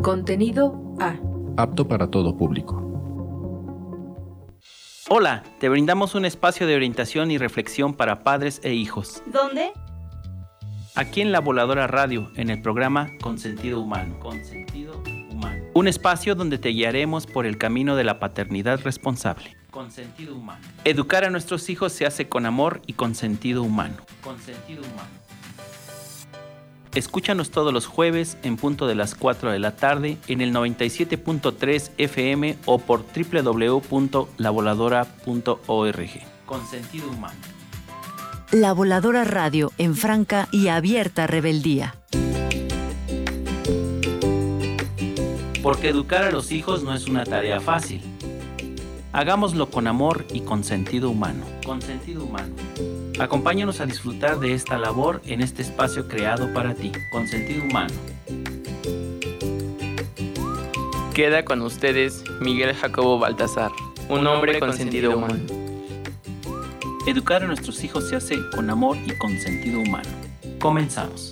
Contenido A. Apto para todo público. Hola, te brindamos un espacio de orientación y reflexión para padres e hijos. ¿Dónde? Aquí en La Voladora Radio, en el programa Consentido Humano. Un espacio donde te guiaremos por el camino de la paternidad responsable. Consentido Humano. Educar a nuestros hijos se hace con amor y con sentido humano. Escúchanos todos los jueves en punto de las 4 de la tarde en el 97.3 FM o por www.lavoladora.org. Consentido Humano. La Voladora Radio en franca y abierta rebeldía. Porque educar a los hijos no es una tarea fácil. Hagámoslo con amor y con sentido humano. Acompáñanos a disfrutar de esta labor en este espacio creado para ti, con sentido humano. Queda con ustedes Miguel Jacobo Baltasar, un hombre con sentido humano. Educar a nuestros hijos se hace con amor y con sentido humano. Comenzamos.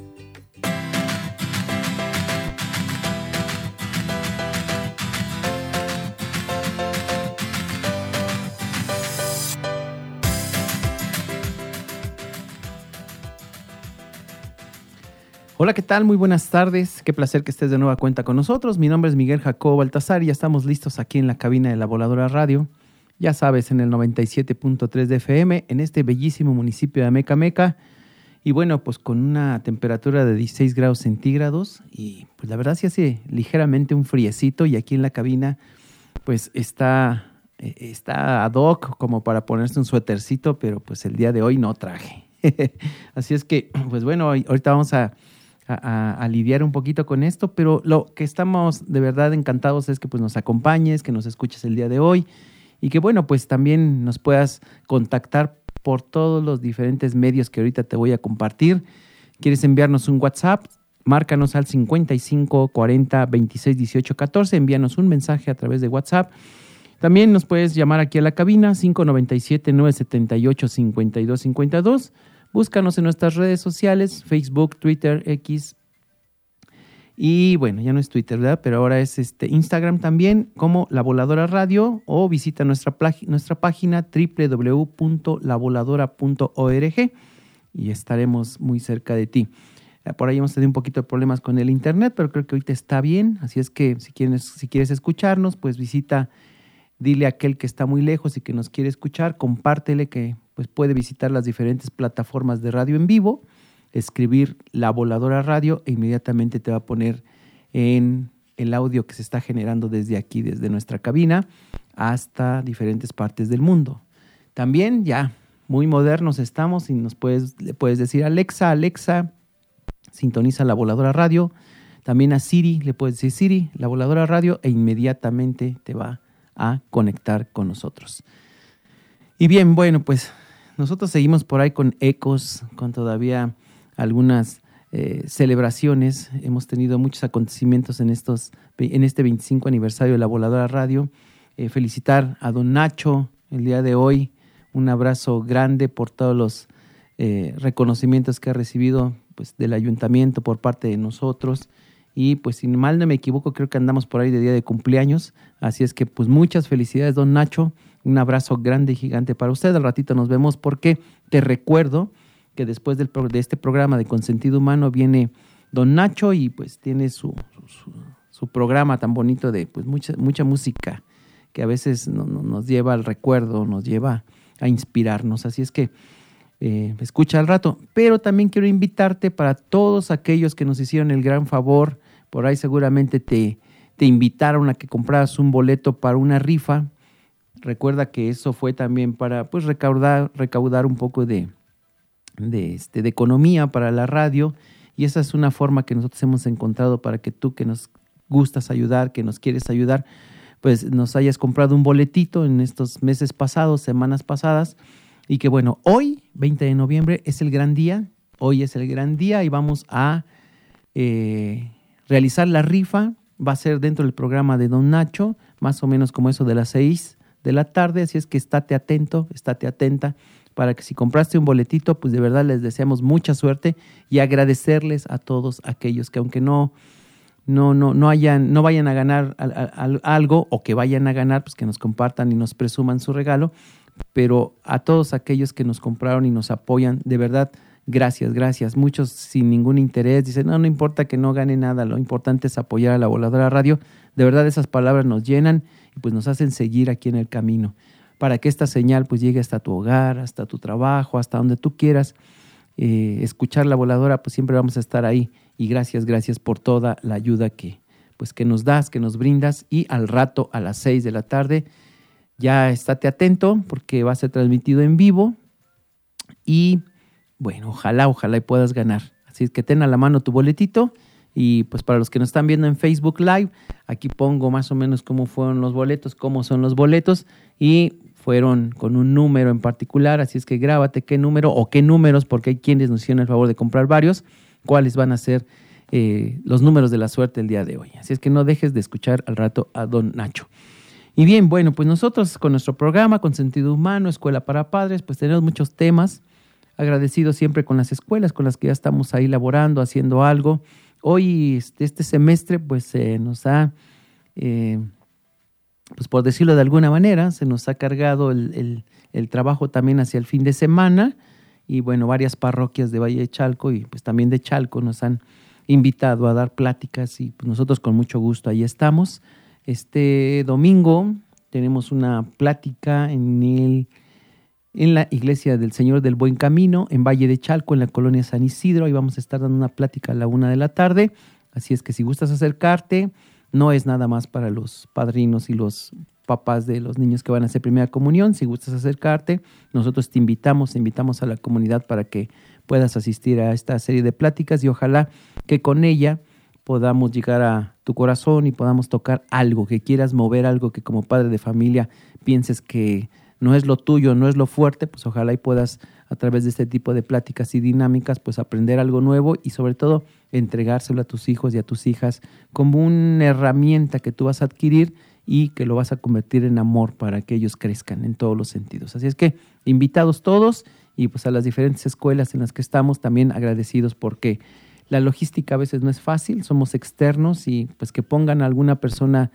Hola, ¿qué tal? Muy buenas tardes. Qué placer que estés de nueva cuenta con nosotros. Mi nombre es Miguel Jacobo Baltasar y ya estamos listos aquí en la cabina de La Voladora Radio. Ya sabes, en el 97.3 de FM, en este bellísimo municipio de Amecameca. Y bueno, pues con una temperatura de 16 grados centígrados. Y pues la verdad sí hace ligeramente un friecito. Y aquí en la cabina pues está ad hoc como para ponerse un suétercito. Pero pues el día de hoy no traje. Así es que, pues bueno, ahorita vamos a lidiar un poquito con esto, pero lo que estamos de verdad encantados es que pues nos acompañes, que nos escuches el día de hoy y que bueno, pues también nos puedas contactar por todos los diferentes medios que ahorita te voy a compartir. ¿Quieres enviarnos un WhatsApp? Márcanos al 55 40 26 18 14, envíanos un mensaje a través de WhatsApp. También nos puedes llamar aquí a la cabina 597 978 52 52. Búscanos en nuestras redes sociales, Facebook, Twitter, X. Y bueno, ya no es Twitter, ¿verdad? Pero ahora es Instagram también, como La Voladora Radio, o visita nuestra página www.lavoladora.org y estaremos muy cerca de ti. Por ahí hemos tenido un poquito de problemas con el internet, pero creo que ahorita está bien. Así es que si quieres escucharnos, pues dile a aquel que está muy lejos y que nos quiere escuchar, compártele que pues puede visitar las diferentes plataformas de radio en vivo, escribir La Voladora Radio e inmediatamente te va a poner en el audio que se está generando desde aquí, desde nuestra cabina, hasta diferentes partes del mundo. También ya muy modernos estamos y le puedes decir Alexa, sintoniza La Voladora Radio. También a Siri le puedes decir Siri, La Voladora Radio, e inmediatamente te va a conectar con nosotros. Y bien, bueno, pues nosotros seguimos por ahí con ecos, con todavía algunas celebraciones. Hemos tenido muchos acontecimientos en este 25 aniversario de La Voladora Radio. Felicitar a don Nacho el día de hoy. Un abrazo grande por todos los reconocimientos que ha recibido pues, del ayuntamiento por parte de nosotros. Y pues si mal no me equivoco, creo que andamos por ahí de día de cumpleaños. Así es que pues muchas felicidades, don Nacho. Un abrazo grande y gigante para usted. Al ratito nos vemos porque te recuerdo que después de este programa de Consentido Humano viene don Nacho y pues tiene su programa tan bonito de pues mucha música que a veces nos lleva al recuerdo, nos lleva a inspirarnos. Así es que escucha al rato. Pero también quiero invitarte para todos aquellos que nos hicieron el gran favor. Por ahí seguramente te invitaron a que compraras un boleto para una rifa. Recuerda que eso fue también para pues recaudar un poco de economía para la radio, y esa es una forma que nosotros hemos encontrado para que tú, que nos gustas ayudar, que nos quieres ayudar, pues nos hayas comprado un boletito en estos meses pasados, semanas pasadas, y que bueno, hoy, 20 de noviembre, es el gran día. Hoy es el gran día y vamos a realizar la rifa. Va a ser dentro del programa de don Nacho, más o menos como eso de las 6 de la tarde, así es que estate atento, estate atenta, para que si compraste un boletito, pues de verdad les deseamos mucha suerte y agradecerles a todos aquellos que aunque no no vayan a ganar algo, o que vayan a ganar, pues que nos compartan y nos presuman su regalo. Pero a todos aquellos que nos compraron y nos apoyan, de verdad, gracias. Muchos sin ningún interés dicen, no importa que no gane nada, lo importante es apoyar a La Voladora Radio. De verdad, esas palabras nos llenan y pues nos hacen seguir aquí en el camino, para que esta señal pues llegue hasta tu hogar, hasta tu trabajo, hasta donde tú quieras. Escuchar La Voladora, pues siempre vamos a estar ahí. Y gracias por toda la ayuda que nos das, que nos brindas. Y al rato, a las 6 de la tarde, ya estate atento porque va a ser transmitido en vivo. Y bueno, ojalá y puedas ganar. Así es que ten a la mano tu boletito. Y pues para los que nos están viendo en Facebook Live, aquí pongo más o menos cómo fueron los boletos, cómo son los boletos. Y fueron con un número en particular, así es que grábate qué número o qué números, porque hay quienes nos hicieron el favor de comprar varios, cuáles van a ser los números de la suerte el día de hoy. Así es que no dejes de escuchar al rato a don Nacho. Y bien, bueno, pues nosotros con nuestro programa Con Sentido Humano, Escuela para Padres, pues tenemos muchos temas, agradecidos siempre con las escuelas con las que ya estamos ahí laborando, haciendo algo. Hoy, este semestre, pues nos ha... pues por decirlo de alguna manera, se nos ha cargado el trabajo también hacia el fin de semana, y bueno, varias parroquias de Valle de Chalco y pues también de Chalco nos han invitado a dar pláticas, y pues nosotros con mucho gusto ahí estamos. Este domingo tenemos una plática en la Iglesia del Señor del Buen Camino, en Valle de Chalco, en la colonia San Isidro. Ahí vamos a estar dando una plática a la 1 de la tarde, así es que si gustas acercarte, no es nada más para los padrinos y los papás de los niños que van a hacer primera comunión. Si gustas acercarte, nosotros te invitamos a la comunidad para que puedas asistir a esta serie de pláticas, y ojalá que con ella podamos llegar a tu corazón y podamos tocar algo, que quieras mover algo que como padre de familia pienses que no es lo tuyo, no es lo fuerte. Pues ojalá y puedas, a través de este tipo de pláticas y dinámicas, pues aprender algo nuevo, y sobre todo entregárselo a tus hijos y a tus hijas como una herramienta que tú vas a adquirir y que lo vas a convertir en amor para que ellos crezcan en todos los sentidos. Así es que invitados todos, y pues a las diferentes escuelas en las que estamos también agradecidos, porque la logística a veces no es fácil, somos externos, y pues que pongan a alguna persona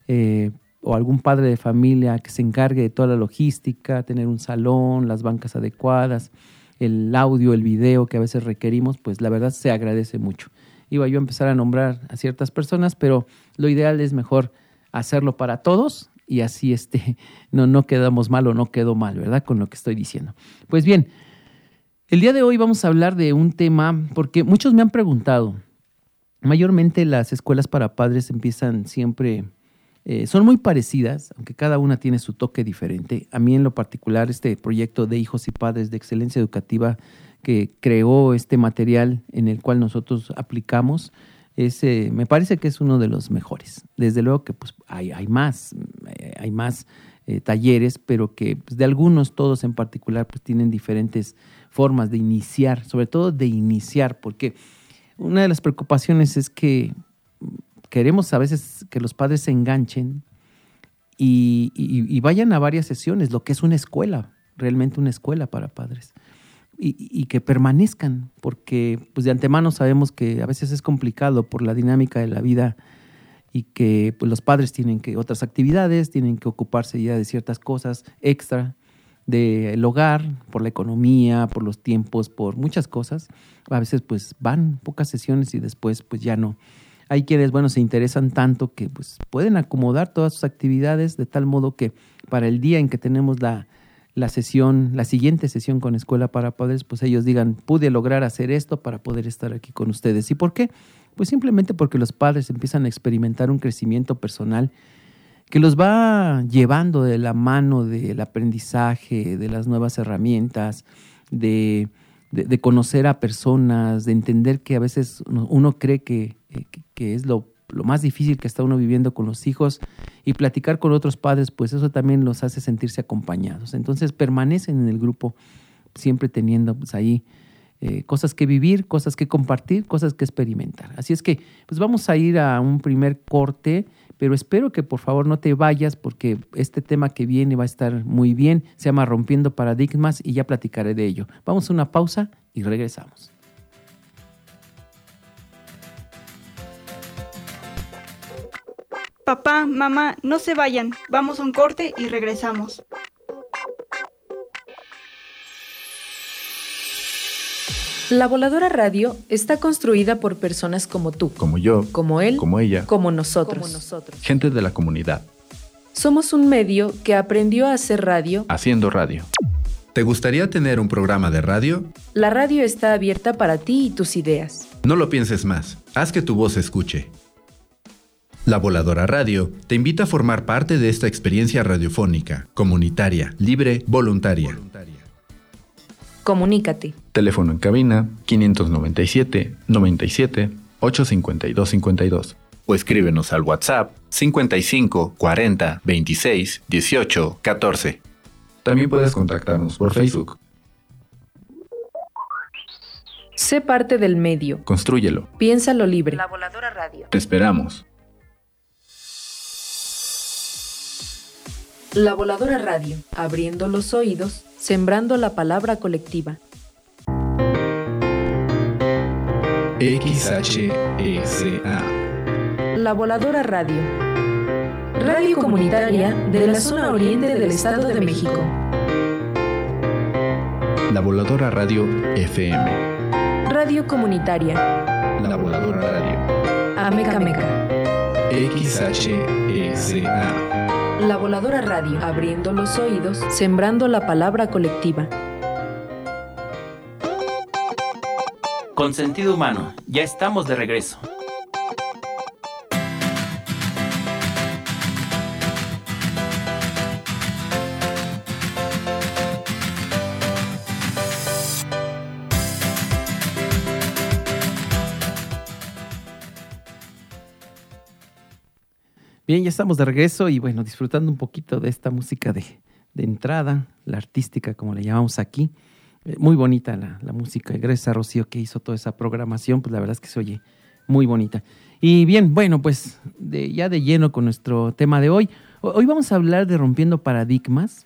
o algún padre de familia que se encargue de toda la logística, tener un salón, las bancas adecuadas, el audio, el video que a veces requerimos, pues la verdad se agradece mucho. Iba yo a empezar a nombrar a ciertas personas, pero lo ideal es mejor hacerlo para todos, y así no quedamos mal o no quedo mal, ¿verdad? Con lo que estoy diciendo. Pues bien, el día de hoy vamos a hablar de un tema, porque muchos me han preguntado, mayormente las escuelas para padres empiezan siempre... son muy parecidas, aunque cada una tiene su toque diferente. A mí en lo particular, este proyecto de Hijos y Padres de Excelencia Educativa que creó este material en el cual nosotros aplicamos, me parece que es uno de los mejores. Desde luego que pues, hay más talleres, pero que pues, de algunos, todos en particular, pues tienen diferentes formas de iniciar, sobre todo de iniciar, porque una de las preocupaciones es que queremos a veces que los padres se enganchen y vayan a varias sesiones, lo que es una escuela, realmente una escuela para padres, y que permanezcan, porque pues de antemano sabemos que a veces es complicado por la dinámica de la vida, y que pues, los padres tienen que otras actividades, tienen que ocuparse ya de ciertas cosas extra del hogar, por la economía, por los tiempos, por muchas cosas. A veces pues van pocas sesiones y después pues ya no. Hay quienes, bueno, se interesan tanto que pues pueden acomodar todas sus actividades de tal modo que para el día en que tenemos la siguiente sesión con Escuela para Padres, pues ellos digan, pude lograr hacer esto para poder estar aquí con ustedes. ¿Y por qué? Pues simplemente porque los padres empiezan a experimentar un crecimiento personal que los va llevando de la mano del aprendizaje, de las nuevas herramientas, de conocer a personas, de entender que a veces uno cree que es lo más difícil que está uno viviendo con los hijos, y platicar con otros padres, pues eso también los hace sentirse acompañados. Entonces permanecen en el grupo siempre teniendo pues ahí cosas que vivir, cosas que compartir, cosas que experimentar. Así es que pues vamos a ir a un primer corte, pero espero que por favor no te vayas, porque este tema que viene va a estar muy bien. Se llama Rompiendo Paradigmas y ya platicaré de ello. Vamos a una pausa y regresamos. Papá, mamá, no se vayan. Vamos a un corte y regresamos. La Voladora Radio está construida por personas como tú, Como yo, como él, como ella, como nosotros. gente de la comunidad, Somos un medio que aprendió a hacer radio. haciendo radio. ¿Te gustaría tener un programa de radio? La radio está abierta para ti y tus ideas. No lo pienses más. Haz que tu voz se escuche. La Voladora Radio te invita a formar parte de esta experiencia radiofónica, comunitaria, libre, voluntaria. Comunícate. Teléfono en cabina 597 97 852 52. O escríbenos al WhatsApp 55 40 26 18 14. También puedes contactarnos por Facebook. Sé parte del medio. Constrúyelo. Piénsalo libre. La Voladora Radio. Te esperamos. La Voladora Radio. Abriendo los oídos, sembrando la palabra colectiva. XHESA. La Voladora Radio. Radio comunitaria de la zona oriente del Estado de México. La Voladora Radio FM. Radio comunitaria. La Voladora Radio. Ameca Meca. XHESA. La Voladora Radio. Abriendo los oídos, sembrando la palabra colectiva. Con sentido humano, ya estamos de regreso. Bien, ya estamos de regreso y bueno, disfrutando un poquito de esta música de entrada, la artística como le llamamos aquí. Muy bonita la música. Gracias a Rocío que hizo toda esa programación, pues la verdad es que se oye muy bonita. Y bien, bueno, pues ya de lleno con nuestro tema de hoy. Hoy vamos a hablar de rompiendo paradigmas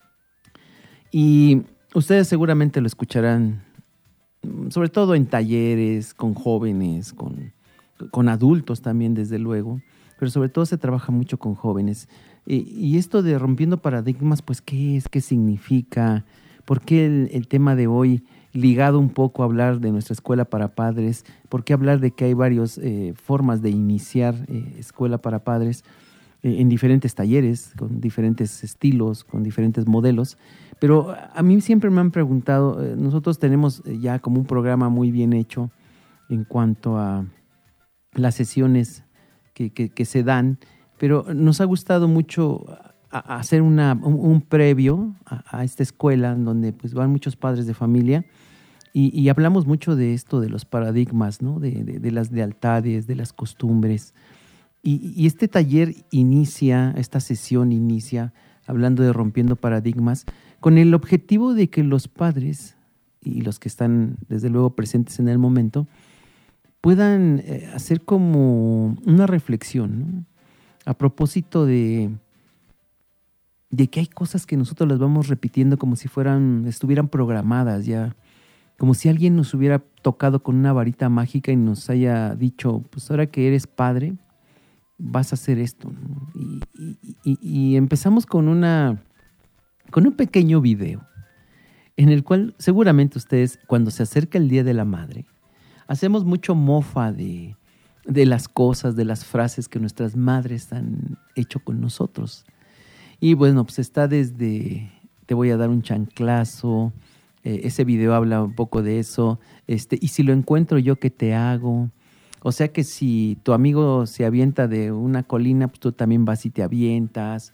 y ustedes seguramente lo escucharán, sobre todo en talleres, con jóvenes, con adultos también, desde luego. Pero sobre todo se trabaja mucho con jóvenes. Y esto de rompiendo paradigmas, pues, ¿qué es? ¿Qué significa? ¿Por qué el tema de hoy ligado un poco a hablar de nuestra escuela para padres? ¿Por qué hablar de que hay varias formas de iniciar escuela para padres en diferentes talleres, con diferentes estilos, con diferentes modelos? Pero a mí siempre me han preguntado, nosotros tenemos ya como un programa muy bien hecho en cuanto a las sesiones que se dan, pero nos ha gustado mucho hacer un previo a esta escuela en donde pues van muchos padres de familia y hablamos mucho de esto, de los paradigmas, ¿no? de las lealtades, de las costumbres. Y este taller esta sesión inicia hablando de rompiendo paradigmas con el objetivo de que los padres y los que están desde luego presentes en el momento puedan hacer como una reflexión, ¿no? A propósito de que hay cosas que nosotros las vamos repitiendo como si estuvieran programadas ya, como si alguien nos hubiera tocado con una varita mágica y nos haya dicho, pues ahora que eres padre, vas a hacer esto, ¿no? Y empezamos con un pequeño video en el cual seguramente ustedes, cuando se acerca el Día de la Madre, hacemos mucho mofa de las cosas, de las frases que nuestras madres han hecho con nosotros. Y bueno, pues está desde te voy a dar un chanclazo, ese video habla un poco de eso, y si lo encuentro yo, ¿qué te hago? O sea que si tu amigo se avienta de una colina, pues tú también vas y te avientas,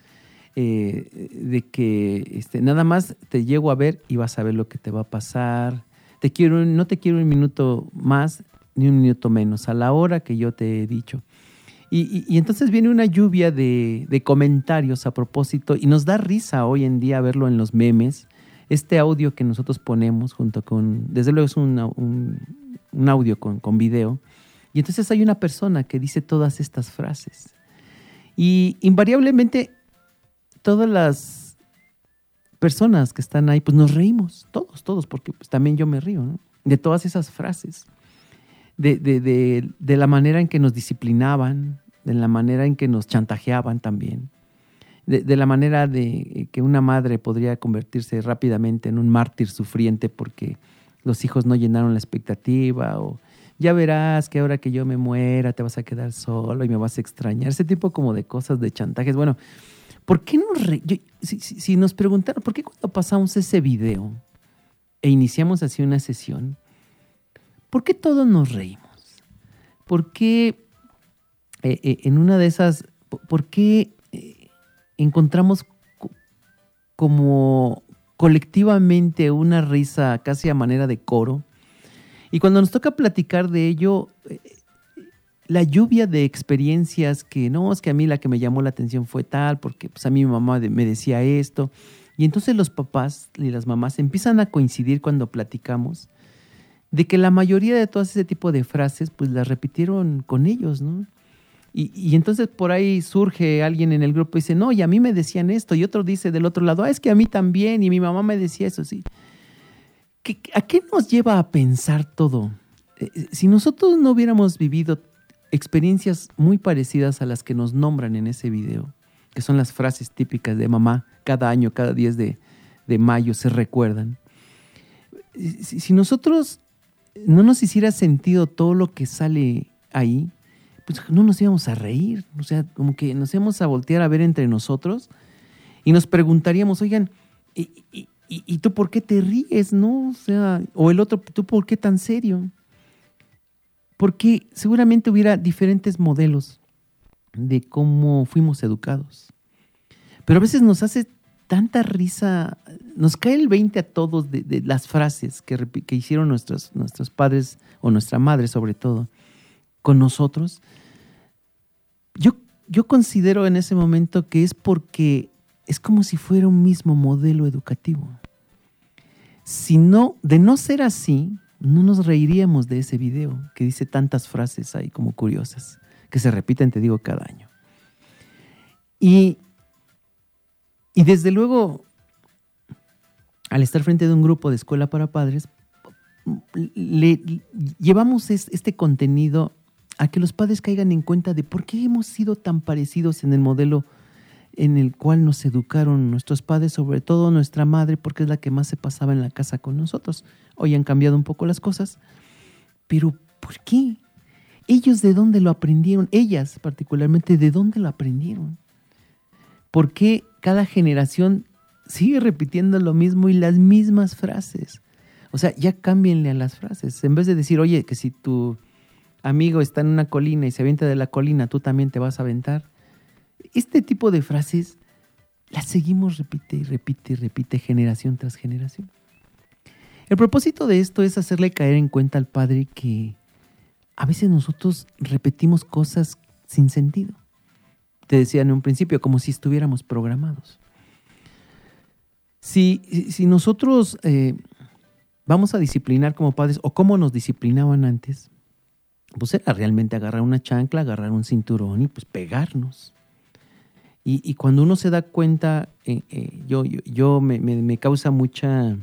de que nada más te llego a ver y vas a ver lo que te va a pasar. No te quiero un minuto más ni un minuto menos, a la hora que yo te he dicho. Y entonces viene una lluvia de comentarios a propósito y nos da risa hoy en día verlo en los memes. Este audio que nosotros ponemos junto con, desde luego es un audio con video. Y entonces hay una persona que dice todas estas frases. Y invariablemente todas las personas que están ahí, pues nos reímos, todos, porque pues también yo me río, ¿no? De todas esas frases, de la manera en que nos disciplinaban, de la manera en que nos chantajeaban también, de la manera de que una madre podría convertirse rápidamente en un mártir sufriente porque los hijos no llenaron la expectativa, o ya verás que ahora que yo me muera te vas a quedar solo y me vas a extrañar, ese tipo como de cosas, de chantajes. Bueno, ¿por qué si nos preguntaron, ¿por qué cuando pasamos ese video e iniciamos así una sesión, por qué todos nos reímos? ¿Por qué en una de esas, por qué encontramos como colectivamente una risa casi a manera de coro? Y cuando nos toca platicar de ello, la lluvia de experiencias que no, es que a mí la que me llamó la atención fue tal, porque pues a mí mi mamá me decía esto. Y entonces los papás y las mamás empiezan a coincidir cuando platicamos de que la mayoría de todo ese tipo de frases pues las repitieron con ellos, ¿no? Y entonces por ahí surge alguien en el grupo y dice, no, y a mí me decían esto, y otro dice del otro lado, es que a mí también, y mi mamá me decía eso, sí. ¿A qué nos lleva a pensar todo? Si nosotros no hubiéramos vivido experiencias muy parecidas a las que nos nombran en ese video, que son las frases típicas de mamá, cada año, cada 10 de mayo se recuerdan. Si nosotros no nos hiciera sentido todo lo que sale ahí, pues no nos íbamos a reír, o sea, como que nos íbamos a voltear a ver entre nosotros y nos preguntaríamos, oigan, ¿y tú por qué te ríes, no? O sea, o el otro, ¿tú por qué tan serio? Porque seguramente hubiera diferentes modelos de cómo fuimos educados. Pero a veces nos hace tanta risa, nos cae el 20 a todos de las frases que hicieron nuestros padres, o nuestra madre sobre todo, con nosotros. Yo considero en ese momento que es porque es como si fuera un mismo modelo educativo. Si no, de no ser así, no nos reiríamos de ese video que dice tantas frases ahí como curiosas, que se repiten, te digo, cada año. Y desde luego, al estar frente de un grupo de escuela para padres, le llevamos este contenido a que los padres caigan en cuenta de por qué hemos sido tan parecidos en el modelo en el cual nos educaron nuestros padres, sobre todo nuestra madre, porque es la que más se pasaba en la casa con nosotros. Hoy han cambiado un poco las cosas, pero ¿por qué? ¿Ellos de dónde lo aprendieron? Ellas particularmente, ¿de dónde lo aprendieron? ¿Por qué cada generación sigue repitiendo lo mismo y las mismas frases? O sea, ya cámbienle a las frases. En vez de decir, oye, que si tu amigo está en una colina y se avienta de la colina, tú también te vas a aventar. Este tipo de frases las seguimos repite generación tras generación. El propósito de esto es hacerle caer en cuenta al padre que a veces nosotros repetimos cosas sin sentido. Te decía en un principio, como si estuviéramos programados. Si nosotros vamos a disciplinar como padres, o cómo nos disciplinaban antes, pues era realmente agarrar una chancla, agarrar un cinturón y pues pegarnos. Y cuando uno se da cuenta, me causa mucha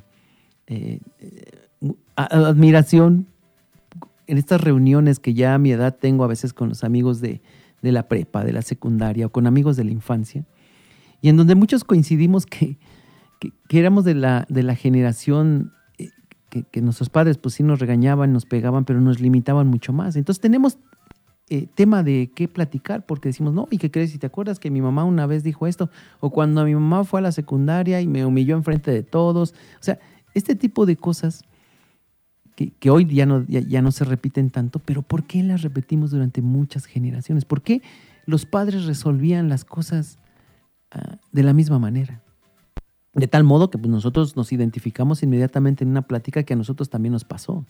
admiración en estas reuniones que ya a mi edad tengo a veces con los amigos de la prepa, de la secundaria, o con amigos de la infancia, y en donde muchos coincidimos que éramos de la generación que nuestros padres pues sí nos regañaban, nos pegaban, pero nos limitaban mucho más. Entonces tenemos tema de qué platicar, porque decimos, no, ¿y qué crees? Si te acuerdas que mi mamá una vez dijo esto, o cuando mi mamá fue a la secundaria y me humilló enfrente de todos. O sea, este tipo de cosas que hoy ya no se repiten tanto, pero ¿por qué las repetimos durante muchas generaciones? ¿Por qué los padres resolvían las cosas de la misma manera? De tal modo que pues, nosotros nos identificamos inmediatamente en una plática que a nosotros también nos pasó.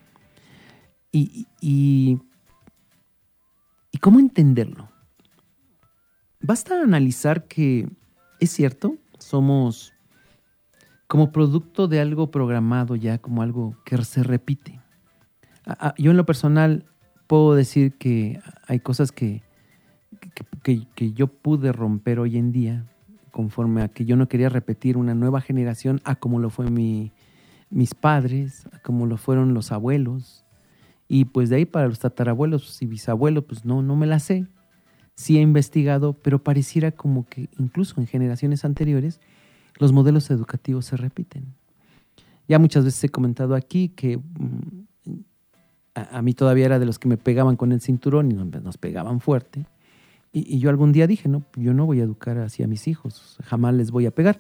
¿Y cómo entenderlo? Basta analizar que es cierto, somos como producto de algo programado ya, como algo que se repite. Yo en lo personal puedo decir que hay cosas que yo pude romper hoy en día, conforme a que yo no quería repetir una nueva generación a como lo fue mis padres, a como lo fueron los abuelos. Y pues de ahí para los tatarabuelos y bisabuelos, pues no me la sé. sí he investigado, pero pareciera como que incluso en generaciones anteriores los modelos educativos se repiten. Ya muchas veces he comentado aquí que a mí todavía era de los que me pegaban con el cinturón y nos pegaban fuerte. Y yo algún día dije, no, yo no voy a educar así a mis hijos, jamás les voy a pegar.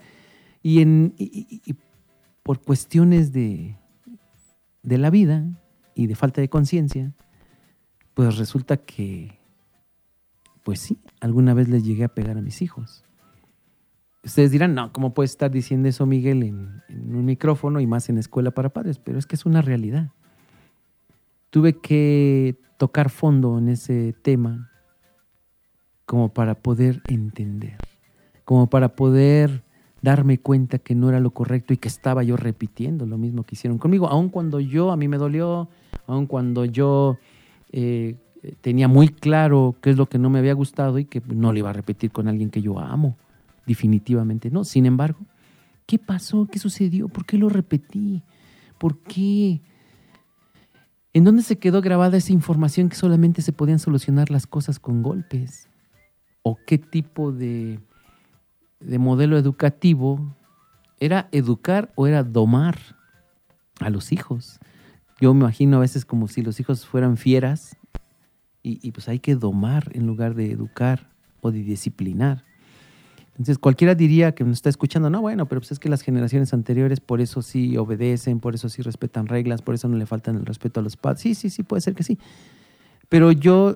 Y por cuestiones de la vida y de falta de conciencia, pues resulta que, pues sí, alguna vez les llegué a pegar a mis hijos. Ustedes dirán, no, ¿cómo puedes estar diciendo eso, Miguel, en un micrófono y más en escuela para padres? Pero es que es una realidad. Tuve que tocar fondo en ese tema como para poder entender, como para poder darme cuenta que no era lo correcto y que estaba yo repitiendo lo mismo que hicieron conmigo, aun cuando a mí me dolió, aun cuando yo tenía muy claro qué es lo que no me había gustado y que no lo iba a repetir con alguien que yo amo, definitivamente no. Sin embargo, ¿qué pasó? ¿Qué sucedió? ¿Por qué lo repetí? ¿Por qué? ¿En dónde se quedó grabada esa información que solamente se podían solucionar las cosas con golpes? ¿O qué tipo de modelo educativo era educar o era domar a los hijos? Yo me imagino a veces como si los hijos fueran fieras y pues hay que domar en lugar de educar o de disciplinar. Entonces cualquiera diría que nos está escuchando, no, bueno, pero pues es que las generaciones anteriores por eso sí obedecen, por eso sí respetan reglas, por eso no le faltan el respeto a los padres. Sí, puede ser que sí. Pero yo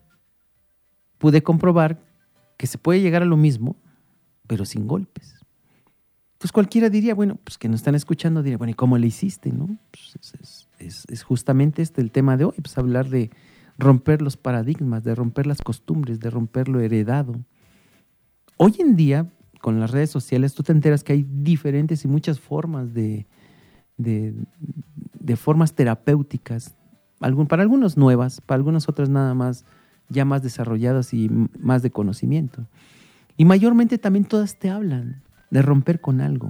pude comprobar que se puede llegar a lo mismo, pero sin golpes. Entonces cualquiera diría, bueno, pues que nos están escuchando, diría, bueno, ¿y cómo le hiciste, no? Pues es justamente el tema de hoy, pues hablar de romper los paradigmas, de romper las costumbres, de romper lo heredado. Hoy en día, con las redes sociales, tú te enteras que hay diferentes y muchas formas de formas terapéuticas, para algunos nuevas, para algunas otras nada más, ya más desarrolladas y más de conocimiento. Y mayormente también todas te hablan de romper con algo,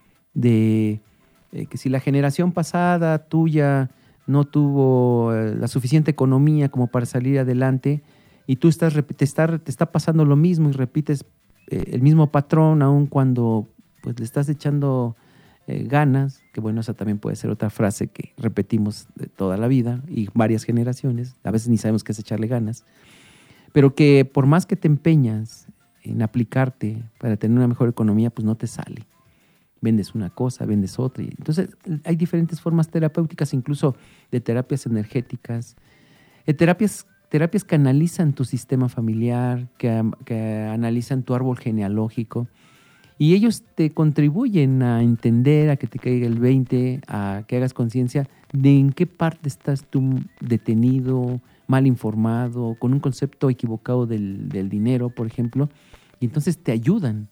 de que si la generación pasada tuya no tuvo la suficiente economía como para salir adelante y tú te está pasando lo mismo y repites el mismo patrón aun cuando pues le estás echando ganas, que bueno, esa también puede ser otra frase que repetimos de toda la vida y varias generaciones, a veces ni sabemos qué es echarle ganas, pero que por más que te empeñas en aplicarte para tener una mejor economía, pues no te sale. Vendes una cosa, vendes otra. Entonces hay diferentes formas terapéuticas, incluso de terapias energéticas, terapias que analizan tu sistema familiar, que analizan tu árbol genealógico, y ellos te contribuyen a entender, a que te caiga el 20, a que hagas conciencia de en qué parte estás tú detenido, mal informado, con un concepto equivocado del dinero, por ejemplo, y entonces te ayudan,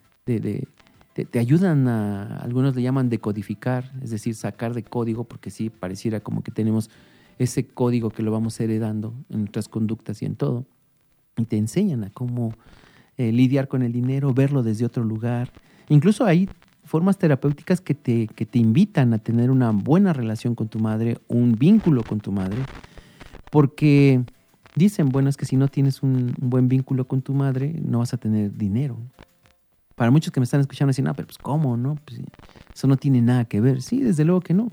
te ayudan algunos le llaman decodificar, es decir, sacar de código, porque sí, pareciera como que tenemos ese código que lo vamos heredando en nuestras conductas y en todo, y te enseñan a cómo lidiar con el dinero, verlo desde otro lugar. Incluso hay formas terapéuticas que te invitan a tener una buena relación con tu madre, un vínculo con tu madre, porque dicen, bueno, es que si no tienes un buen vínculo con tu madre, no vas a tener dinero. Para muchos que me están escuchando dicen, no, pero pues ¿cómo, no? Pues, eso no tiene nada que ver. Sí, desde luego que no.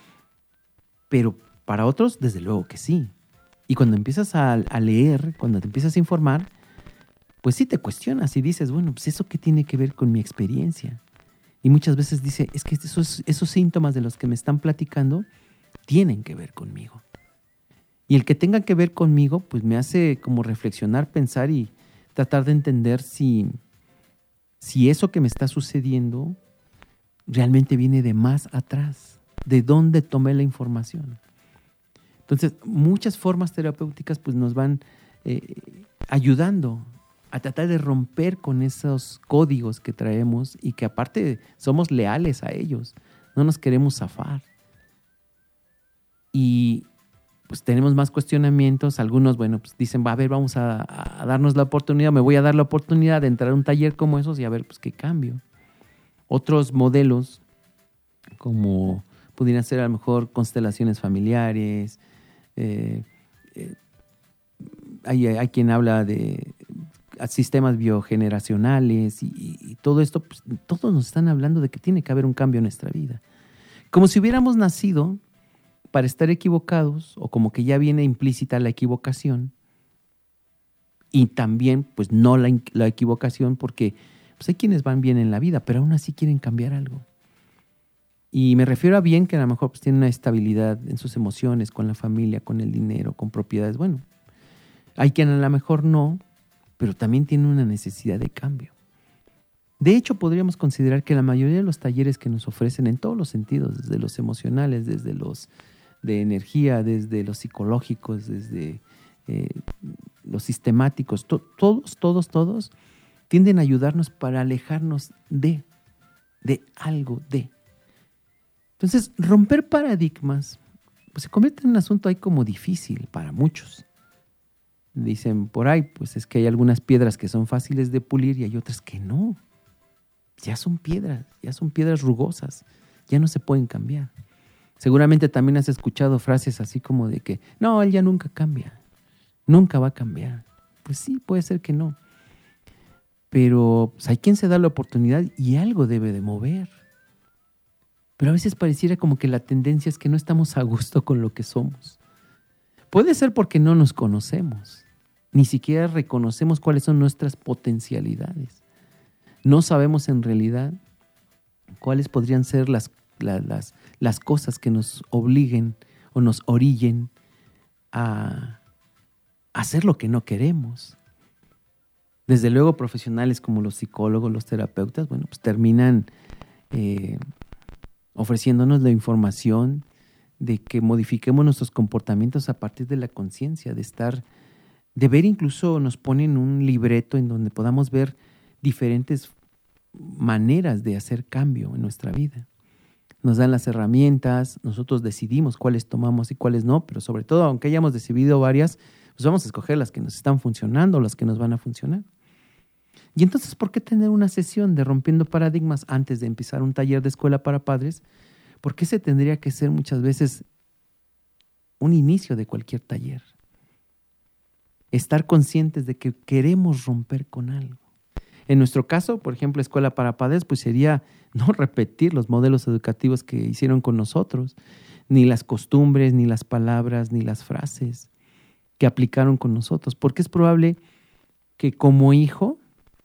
Pero para otros, desde luego que sí. Y cuando empiezas a leer, cuando te empiezas a informar, pues sí te cuestionas y dices, bueno, pues ¿eso qué tiene que ver con mi experiencia? Y muchas veces dice, es que esos síntomas de los que me están platicando tienen que ver conmigo. Y el que tenga que ver conmigo, pues me hace como reflexionar, pensar y tratar de entender si eso que me está sucediendo realmente viene de más atrás, de dónde tomé la información. Entonces, muchas formas terapéuticas pues nos van ayudando a tratar de romper con esos códigos que traemos y que aparte somos leales a ellos, no nos queremos zafar. Y pues tenemos más cuestionamientos, algunos, bueno, pues dicen, a ver, vamos a darnos la oportunidad, me voy a dar la oportunidad de entrar a un taller como esos y a ver, pues qué cambio. Otros modelos, como pudieran ser a lo mejor constelaciones familiares, hay quien habla de sistemas biogeneracionales y todo esto, pues, todos nos están hablando de que tiene que haber un cambio en nuestra vida. Como si hubiéramos nacido para estar equivocados, o como que ya viene implícita la equivocación, y también pues no la equivocación, porque pues, hay quienes van bien en la vida, pero aún así quieren cambiar algo. Y me refiero a bien que a lo mejor pues, tienen una estabilidad en sus emociones, con la familia, con el dinero, con propiedades. Bueno, hay quien a lo mejor no, pero también tienen una necesidad de cambio. De hecho, podríamos considerar que la mayoría de los talleres que nos ofrecen en todos los sentidos, desde los emocionales, desde los de energía, desde los psicológicos, desde los sistemáticos, todos tienden a ayudarnos para alejarnos de algo, de. Entonces, romper paradigmas pues se convierte en un asunto ahí como difícil para muchos. Dicen por ahí, pues es que hay algunas piedras que son fáciles de pulir y hay otras que no. Ya son piedras rugosas, ya no se pueden cambiar. Seguramente también has escuchado frases así como de que, no, él ya nunca cambia, nunca va a cambiar. Pues sí, puede ser que no. Pero pues, hay quien se da la oportunidad y algo debe de mover. Pero a veces pareciera como que la tendencia es que no estamos a gusto con lo que somos. Puede ser porque no nos conocemos, ni siquiera reconocemos cuáles son nuestras potencialidades. No sabemos en realidad cuáles podrían ser las cosas que nos obliguen o nos orillen a hacer lo que no queremos. Desde luego, profesionales como los psicólogos, los terapeutas, bueno, pues terminan ofreciéndonos la información de que modifiquemos nuestros comportamientos a partir de la conciencia, de ver, incluso nos ponen un libreto en donde podamos ver diferentes maneras de hacer cambio en nuestra vida. Nos dan las herramientas, nosotros decidimos cuáles tomamos y cuáles no, pero sobre todo, aunque hayamos decidido varias, pues vamos a escoger las que nos están funcionando, las que nos van a funcionar. Y entonces, ¿por qué tener una sesión de Rompiendo Paradigmas antes de empezar un taller de escuela para padres? ¿Por qué ese tendría que ser muchas veces un inicio de cualquier taller? Estar conscientes de que queremos romper con algo. En nuestro caso, por ejemplo, Escuela para Padres, pues sería no repetir los modelos educativos que hicieron con nosotros, ni las costumbres, ni las palabras, ni las frases que aplicaron con nosotros, porque es probable que como hijo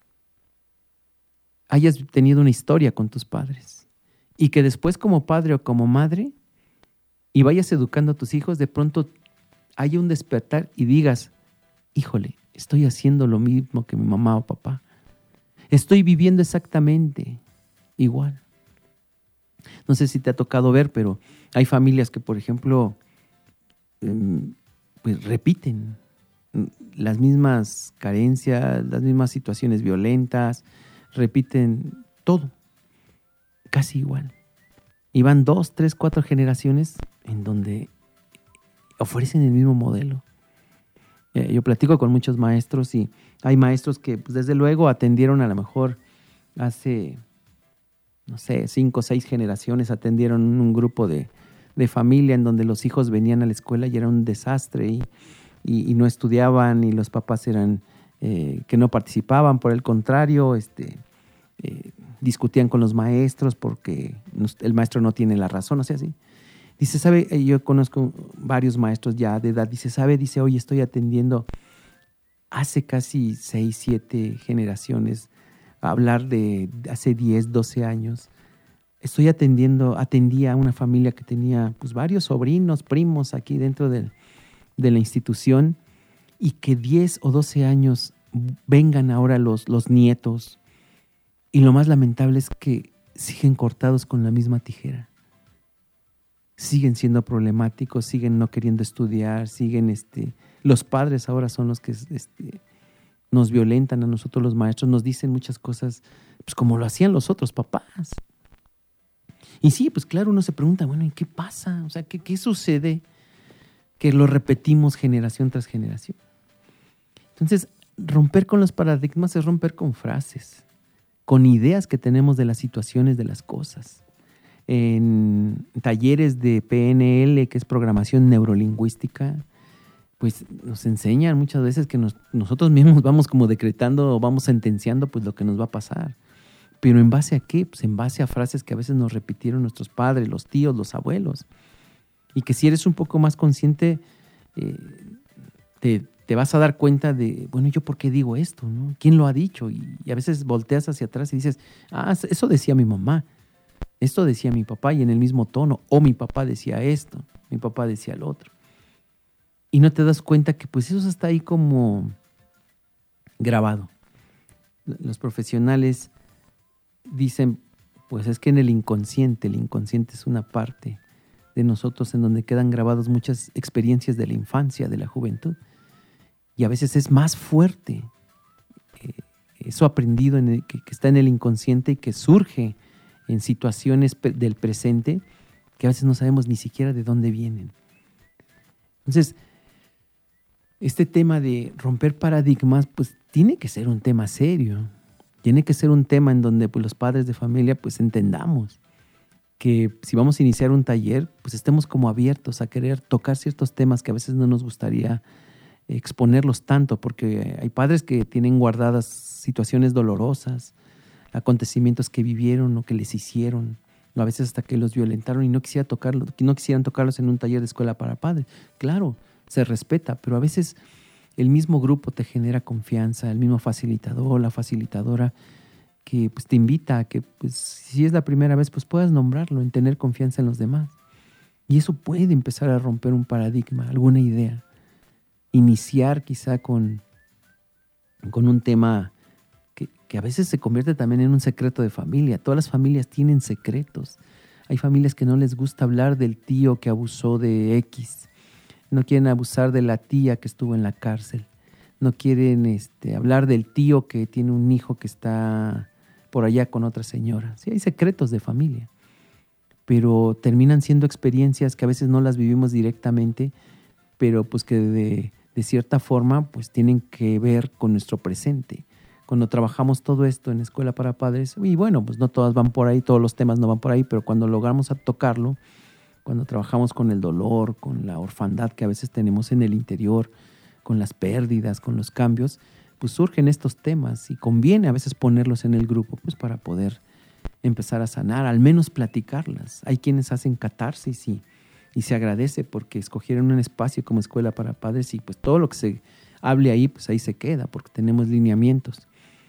hayas tenido una historia con tus padres y que después como padre o como madre y vayas educando a tus hijos, de pronto haya un despertar y digas, híjole, estoy haciendo lo mismo que mi mamá o papá. Estoy viviendo exactamente igual. No sé si te ha tocado ver, pero hay familias que, por ejemplo, pues repiten las mismas carencias, las mismas situaciones violentas, repiten todo, casi igual. Y van 2, 3, 4 generaciones en donde ofrecen el mismo modelo. Yo platico con muchos maestros y hay maestros que pues, desde luego atendieron a lo mejor hace, 5 o 6 generaciones, atendieron un grupo de familia en donde los hijos venían a la escuela y era un desastre y no estudiaban y los papás eran que no participaban, por el contrario, discutían con los maestros porque el maestro no tiene la razón, o sea, así. Dice, ¿sabe? Yo conozco varios maestros ya de edad. Dice, ¿sabe? Dice, hoy estoy atendiendo hace casi 6, 7 generaciones, a hablar de hace 10, 12 años. Atendía a una familia que tenía pues, varios sobrinos, primos aquí dentro de la institución y que 10 o 12 años vengan ahora los nietos. Y lo más lamentable es que siguen cortados con la misma tijera. Siguen siendo problemáticos, siguen no queriendo estudiar, los padres ahora son los que nos violentan a nosotros los maestros, nos dicen muchas cosas pues como lo hacían los otros papás. Y sí, pues claro, uno se pregunta, bueno, ¿y qué pasa? O sea, ¿qué sucede? Que lo repetimos generación tras generación. Entonces, romper con los paradigmas es romper con frases, con ideas que tenemos de las situaciones, de las cosas. En talleres de PNL, que es programación neurolingüística, pues nos enseñan muchas veces que nosotros mismos vamos como decretando o vamos sentenciando pues lo que nos va a pasar. ¿Pero en base a qué? Pues en base a frases que a veces nos repitieron nuestros padres, los tíos, los abuelos. Y que si eres un poco más consciente, te vas a dar cuenta de, bueno, ¿yo por qué digo esto? ¿No? ¿Quién lo ha dicho? Y a veces volteas hacia atrás y dices, eso decía mi mamá, esto decía mi papá y en el mismo tono, o mi papá decía esto, mi papá decía lo otro. Y no te das cuenta que pues eso está ahí como grabado. Los profesionales dicen, pues es que en el inconsciente es una parte de nosotros en donde quedan grabadas muchas experiencias de la infancia, de la juventud. Y a veces es más fuerte eso aprendido que está en el inconsciente y que surge en situaciones del presente que a veces no sabemos ni siquiera de dónde vienen. Entonces, este tema de romper paradigmas, pues tiene que ser un tema serio. Tiene que ser un tema en donde pues, los padres de familia pues entendamos que si vamos a iniciar un taller, pues estemos como abiertos a querer tocar ciertos temas que a veces no nos gustaría exponerlos tanto, porque hay padres que tienen guardadas situaciones dolorosas, acontecimientos que vivieron o que les hicieron, o a veces hasta que los violentaron y no quisieran tocarlos en un taller de escuela para padres. Claro, se respeta, pero a veces el mismo grupo te genera confianza, el mismo facilitador, la facilitadora, que pues, te invita a que pues, si es la primera vez, pues puedas nombrarlo, en tener confianza en los demás. Y eso puede empezar a romper un paradigma, alguna idea. Iniciar quizá con un tema que a veces se convierte también en un secreto de familia. Todas las familias tienen secretos. Hay familias que no les gusta hablar del tío que abusó de X. No quieren abusar de la tía que estuvo en la cárcel. No quieren hablar del tío que tiene un hijo que está por allá con otra señora. Sí, hay secretos de familia. Pero terminan siendo experiencias que a veces no las vivimos directamente, pero pues que de cierta forma pues tienen que ver con nuestro presente. Cuando trabajamos todo esto en Escuela para Padres, y bueno, pues no todas van por ahí, todos los temas no van por ahí, pero cuando logramos tocarlo, cuando trabajamos con el dolor, con la orfandad que a veces tenemos en el interior, con las pérdidas, con los cambios, pues surgen estos temas y conviene a veces ponerlos en el grupo pues para poder empezar a sanar, al menos platicarlas. Hay quienes hacen catarsis y se agradece porque escogieron un espacio como Escuela para Padres y pues todo lo que se hable ahí, pues ahí se queda porque tenemos lineamientos.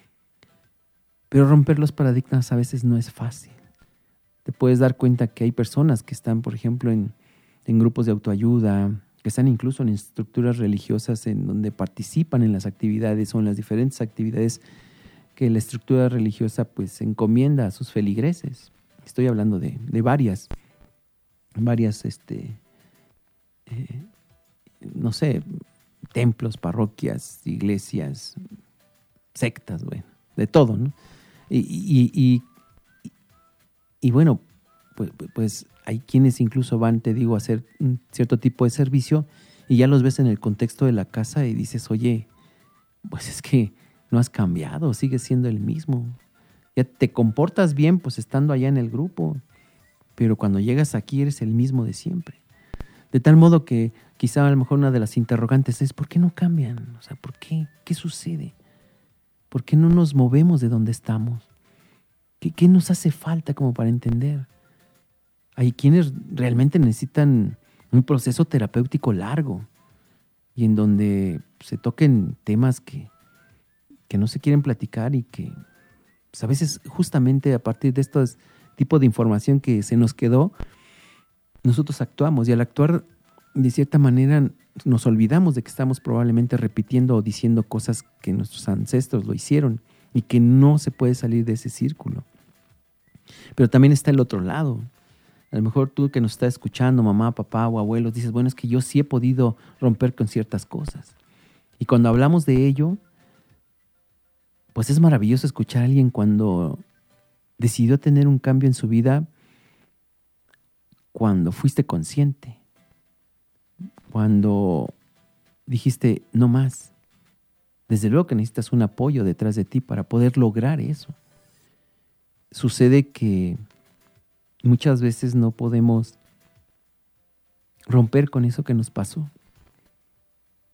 Pero romper los paradigmas a veces no es fácil. Te puedes dar cuenta que hay personas que están, por ejemplo, en grupos de autoayuda, que están incluso en estructuras religiosas en donde participan en las actividades o en las diferentes actividades que la estructura religiosa pues encomienda a sus feligreses. Estoy hablando de varias no sé, templos, parroquias, iglesias, sectas, bueno, de todo, ¿no? Y bueno, pues hay quienes incluso van, te digo, a hacer un cierto tipo de servicio y ya los ves en el contexto de la casa y dices, oye, pues es que no has cambiado, sigues siendo el mismo. Ya te comportas bien pues estando allá en el grupo, pero cuando llegas aquí eres el mismo de siempre. De tal modo que quizá a lo mejor una de las interrogantes es, ¿por qué no cambian? O sea, ¿por qué? ¿Qué sucede? ¿Por qué no nos movemos de donde estamos? ¿Qué nos hace falta como para entender? Hay quienes realmente necesitan un proceso terapéutico largo y en donde se toquen temas que no se quieren platicar y que pues a veces justamente a partir de estos tipos de información que se nos quedó, nosotros actuamos y al actuar de cierta manera nos olvidamos de que estamos probablemente repitiendo o diciendo cosas que nuestros ancestros lo hicieron y que no se puede salir de ese círculo. Pero también está el otro lado. A lo mejor tú que nos estás escuchando, mamá, papá o abuelos, dices, bueno, es que yo sí he podido romper con ciertas cosas. Y cuando hablamos de ello, pues es maravilloso escuchar a alguien cuando decidió tener un cambio en su vida, cuando fuiste consciente, cuando dijiste, no más. Desde luego que necesitas un apoyo detrás de ti para poder lograr eso. Sucede que muchas veces no podemos romper con eso que nos pasó.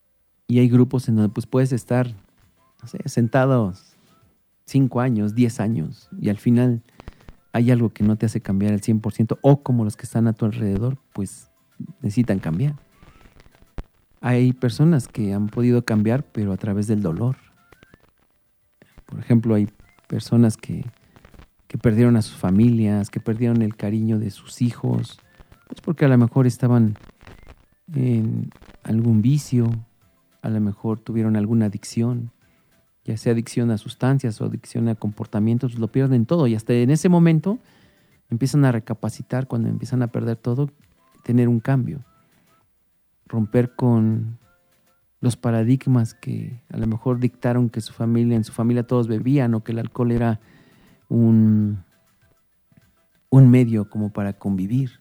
Y hay grupos en donde pues puedes estar, no sé, sentados 5 años, 10 años, y al final hay algo que no te hace cambiar al 100%, o como los que están a tu alrededor, pues necesitan cambiar. Hay personas que han podido cambiar, pero a través del dolor. Por ejemplo, hay personas que perdieron a sus familias, que perdieron el cariño de sus hijos, pues porque a lo mejor estaban en algún vicio, a lo mejor tuvieron alguna adicción, ya sea adicción a sustancias o adicción a comportamientos, pues lo pierden todo, y hasta en ese momento empiezan a recapacitar, cuando empiezan a perder todo, tener un cambio, romper con los paradigmas que a lo mejor dictaron que en su familia todos bebían, o que el alcohol era un medio como para convivir.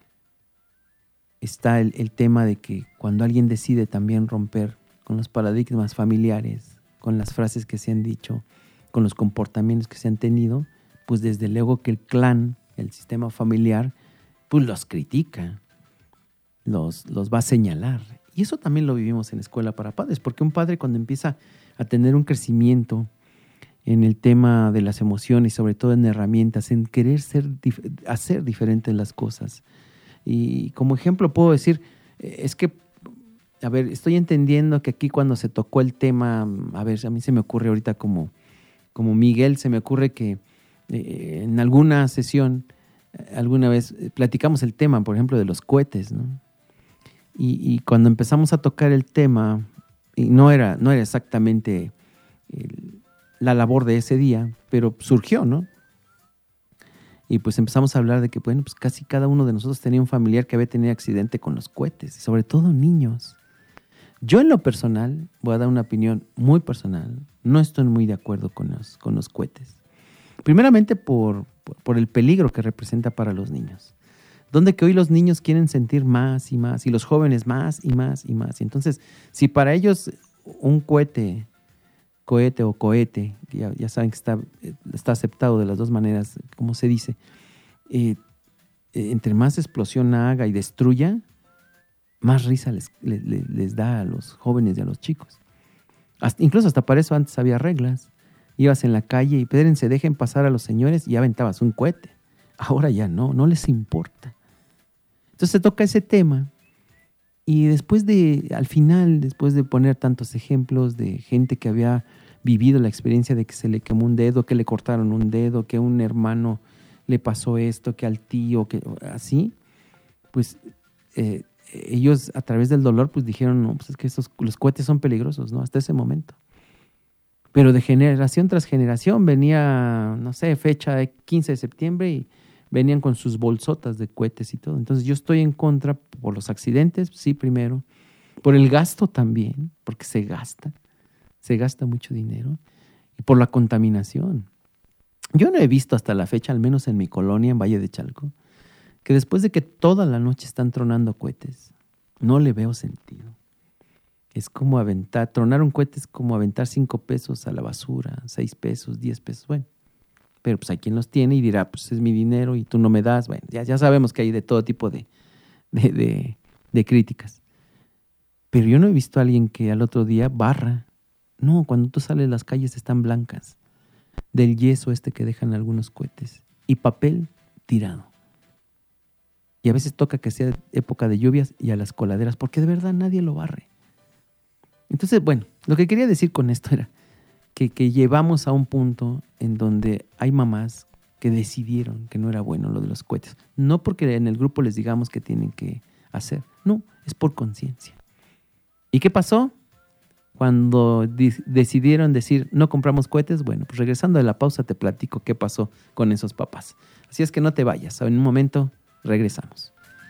Está el tema de que cuando alguien decide también romper con los paradigmas familiares, con las frases que se han dicho, con los comportamientos que se han tenido, pues desde luego que el clan, el sistema familiar, pues los critica, los va a señalar. Y eso también lo vivimos en Escuela para Padres, porque un padre cuando empieza a tener un crecimiento en el tema de las emociones, sobre todo en herramientas, en querer hacer diferentes las cosas. Y como ejemplo puedo decir, es que, a ver, estoy entendiendo que aquí cuando se tocó el tema, a ver, a mí se me ocurre ahorita como Miguel, se me ocurre que en alguna sesión, alguna vez platicamos el tema, por ejemplo, de los cohetes, ¿no? Y cuando empezamos a tocar el tema, y no era exactamente la labor de ese día, pero surgió, ¿no? Y pues empezamos a hablar de que, bueno, pues casi cada uno de nosotros tenía un familiar que había tenido accidente con los cohetes, sobre todo niños. Yo en lo personal, voy a dar una opinión muy personal, no estoy muy de acuerdo con los cohetes. Primeramente por el peligro que representa para los niños. Donde que hoy los niños quieren sentir más y más, y los jóvenes más y más y más. Y entonces, si para ellos un cohete o cohete, ya saben que está aceptado de las dos maneras, como se dice, entre más explosión haga y destruya, más risa les da a los jóvenes y a los chicos. Incluso hasta para eso antes había reglas. Ibas en la calle y espérense, dejen pasar a los señores, y ya aventabas un cohete. Ahora ya no les importa. Entonces se toca ese tema, y al final, después de poner tantos ejemplos de gente que había vivido la experiencia de que se le quemó un dedo, que le cortaron un dedo, que a un hermano le pasó esto, que al tío, que así, pues ellos a través del dolor pues dijeron, no, pues es que los cohetes son peligrosos, ¿no? Hasta ese momento. Pero de generación tras generación venía, no sé, fecha de 15 de septiembre y venían con sus bolsotas de cohetes y todo. Entonces yo estoy en contra por los accidentes, sí, primero, por el gasto también, porque se gasta mucho dinero, y por la contaminación. Yo no he visto hasta la fecha, al menos en mi colonia, en Valle de Chalco, que después de que toda la noche están tronando cohetes, no le veo sentido. Es como tronar un cohete es como aventar 5 pesos a la basura, 6 pesos, 10 pesos, bueno. Pero pues hay quien los tiene y dirá, pues es mi dinero y tú no me das. Bueno, ya sabemos que hay de todo tipo de críticas. Pero yo no he visto a alguien que al otro día barra. No, cuando tú sales las calles están blancas del yeso que dejan algunos cohetes y papel tirado. Y a veces toca que sea época de lluvias y a las coladeras, porque de verdad nadie lo barre. Entonces, bueno, lo que quería decir con esto era que llevamos a un punto en donde hay mamás que decidieron que no era bueno lo de los cohetes. No porque en el grupo les digamos que tienen que hacer. No, es por conciencia. ¿Y qué pasó? Cuando decidieron decir no compramos cohetes, bueno, pues regresando de la pausa te platico qué pasó con esos papás. Así es que no te vayas. En un momento regresamos.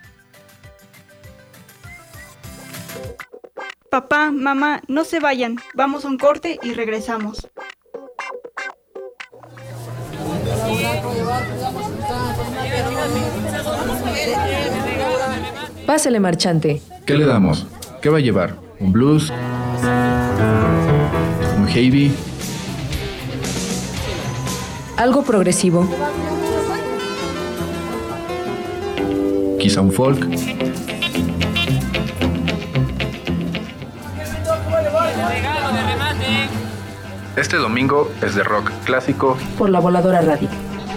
Papá, mamá, no se vayan. Vamos a un corte y regresamos. Pásale, marchante. ¿Qué le damos? ¿Qué va a llevar? ¿Un blues? ¿Un heavy? Algo progresivo. ¿Quizá un folk? Este domingo es de rock clásico por La Voladora Radio.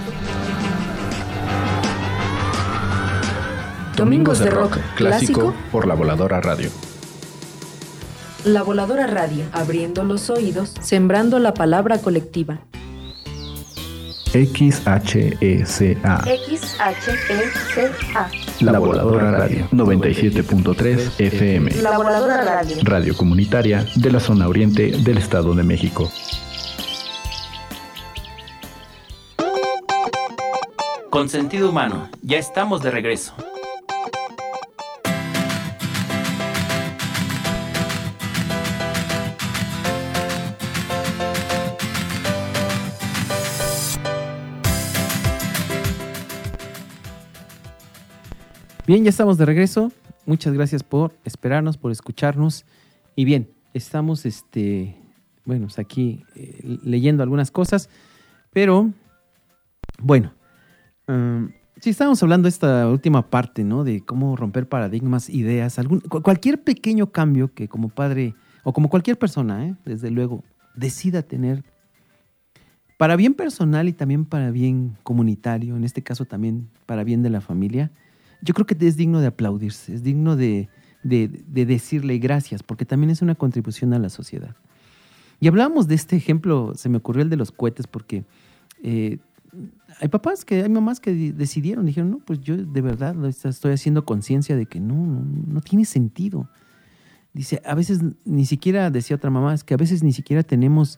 Domingos de rock clásico por La Voladora Radio. La Voladora Radio, abriendo los oídos, sembrando la palabra colectiva. XHECA. XHECA. La Voladora Radio 97.3 FM. La Voladora Radio. Radio comunitaria de la zona oriente del Estado de México. Con sentido humano, ya estamos de regreso. Bien, ya estamos de regreso. Muchas gracias por esperarnos, por escucharnos. Y bien, estamos aquí leyendo algunas cosas. Pero, bueno, sí estábamos hablando de esta última parte, ¿no? De cómo romper paradigmas, ideas, cualquier pequeño cambio que como padre o como cualquier persona, desde luego, decida tener para bien personal y también para bien comunitario, en este caso también para bien de la familia. Yo creo que es digno de aplaudirse, es digno de decirle gracias, porque también es una contribución a la sociedad. Y hablábamos de este ejemplo, se me ocurrió el de los cohetes, porque hay mamás que dijeron, no, pues yo de verdad estoy haciendo conciencia de que no tiene sentido. Dice, a veces ni siquiera, decía otra mamá, es que a veces ni siquiera tenemos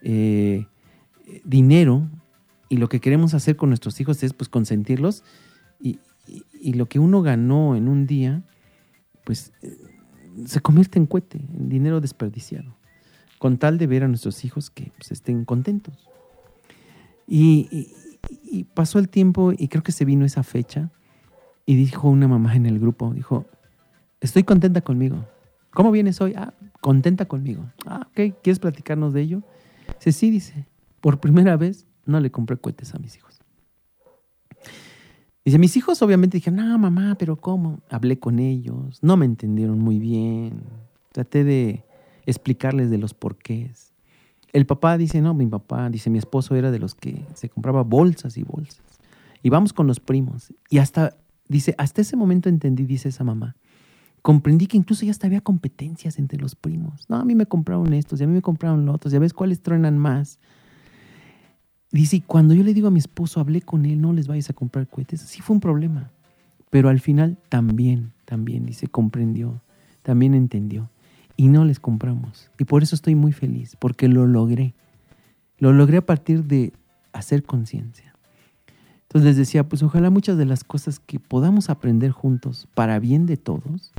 dinero y lo que queremos hacer con nuestros hijos es pues consentirlos y lo que uno ganó en un día, pues se convierte en cohete, en dinero desperdiciado, con tal de ver a nuestros hijos que pues, estén contentos. Y pasó el tiempo y creo que se vino esa fecha y dijo una mamá en el grupo, dijo, estoy contenta conmigo. ¿Cómo vienes hoy? Contenta conmigo. Ok, ¿quieres platicarnos de ello? Dice, sí, dice, por primera vez no le compré cohetes a mis hijos. Dice, mis hijos obviamente dijeron, no, mamá, pero ¿cómo? Hablé con ellos, no me entendieron muy bien, traté de explicarles de los porqués. El papá dice, no, mi mi esposo era de los que se compraba bolsas y bolsas. Y vamos con los primos. Y hasta ese momento entendí, dice esa mamá, comprendí que incluso ya hasta había competencias entre los primos. No, a mí me compraron estos y a mí me compraron los otros, ya ves cuáles truenan más. Dice, y cuando yo le digo a mi esposo, hablé con él, no les vayas a comprar cohetes, sí fue un problema. Pero al final también, dice, comprendió, también entendió. Y no les compramos. Y por eso estoy muy feliz, porque lo logré. Lo logré a partir de hacer conciencia. Entonces les decía, pues ojalá muchas de las cosas que podamos aprender juntos para bien de todos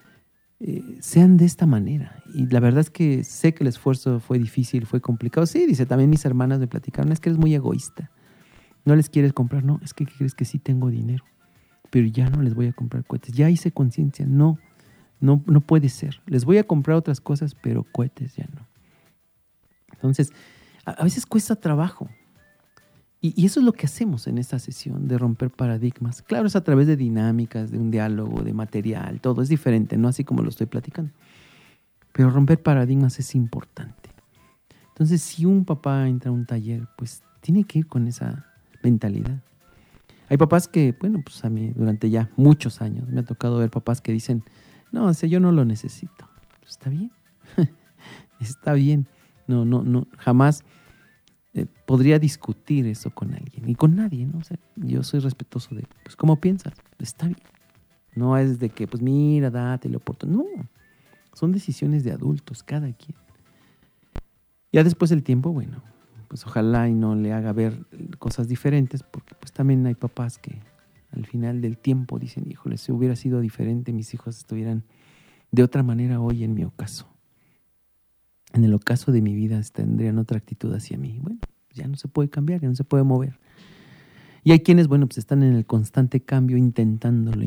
sean de esta manera. Y la verdad es que sé que el esfuerzo fue difícil, fue complicado. Sí, dice, también mis hermanas me platicaron, es que eres muy egoísta. No les quieres comprar, no, es que ¿qué crees? Que sí tengo dinero, pero ya no les voy a comprar cohetes. Ya hice conciencia, no puede ser. Les voy a comprar otras cosas, pero cohetes ya no. Entonces, a veces cuesta trabajo. Y eso es lo que hacemos en esta sesión de romper paradigmas. Claro, es a través de dinámicas, de un diálogo, de material, todo es diferente, no así como lo estoy platicando. Pero romper paradigmas es importante. Entonces, si un papá entra a un taller, pues tiene que ir con esa mentalidad. Hay papás que, bueno, pues a mí durante ya muchos años me ha tocado ver papás que dicen, no, yo no lo necesito. Pues está bien, está bien. No, jamás podría discutir eso con alguien y con nadie, ¿no? O sea, yo soy respetuoso de, pues, ¿cómo piensas? Está bien. No es de que, pues, mira, date la oportunidad. No, son decisiones de adultos, cada quien. Ya después del tiempo, bueno, pues ojalá y no le haga ver cosas diferentes, porque pues también hay papás que al final del tiempo dicen, híjole, si hubiera sido diferente, mis hijos estuvieran de otra manera hoy en mi ocaso. En el ocaso de mi vida tendrían otra actitud hacia mí. Bueno, ya no se puede cambiar, ya no se puede mover. Y hay quienes, bueno, pues están en el constante cambio, intentándolo.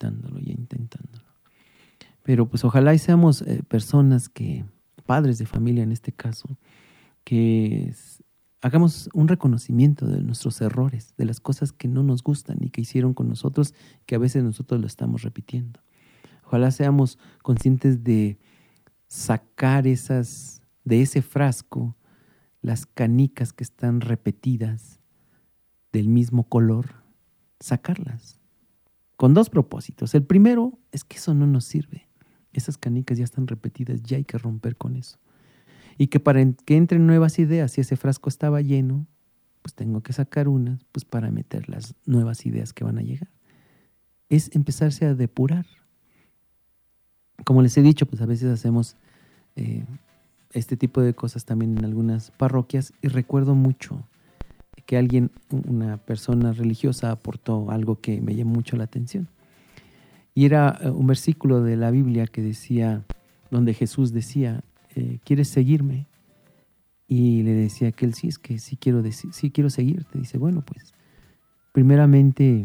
Pero pues ojalá y seamos personas padres de familia en este caso, que hagamos un reconocimiento de nuestros errores, de las cosas que no nos gustan y que hicieron con nosotros, que a veces nosotros lo estamos repitiendo. Ojalá seamos conscientes de sacar de ese frasco las canicas que están repetidas del mismo color, sacarlas. Con 2 propósitos. El primero es que eso no nos sirve. Esas canicas ya están repetidas, ya hay que romper con eso. Y que para que entren nuevas ideas, si ese frasco estaba lleno, pues tengo que sacar unas pues para meter las nuevas ideas que van a llegar. Es empezarse a depurar. Como les he dicho, pues a veces hacemos este tipo de cosas también en algunas parroquias, y recuerdo mucho que alguien, una persona religiosa, aportó algo que me llamó mucho la atención. Y era un versículo de la Biblia que decía, donde Jesús decía, ¿quieres seguirme? Y le decía que él, sí, es que sí quiero seguirte. Dice, bueno, pues primeramente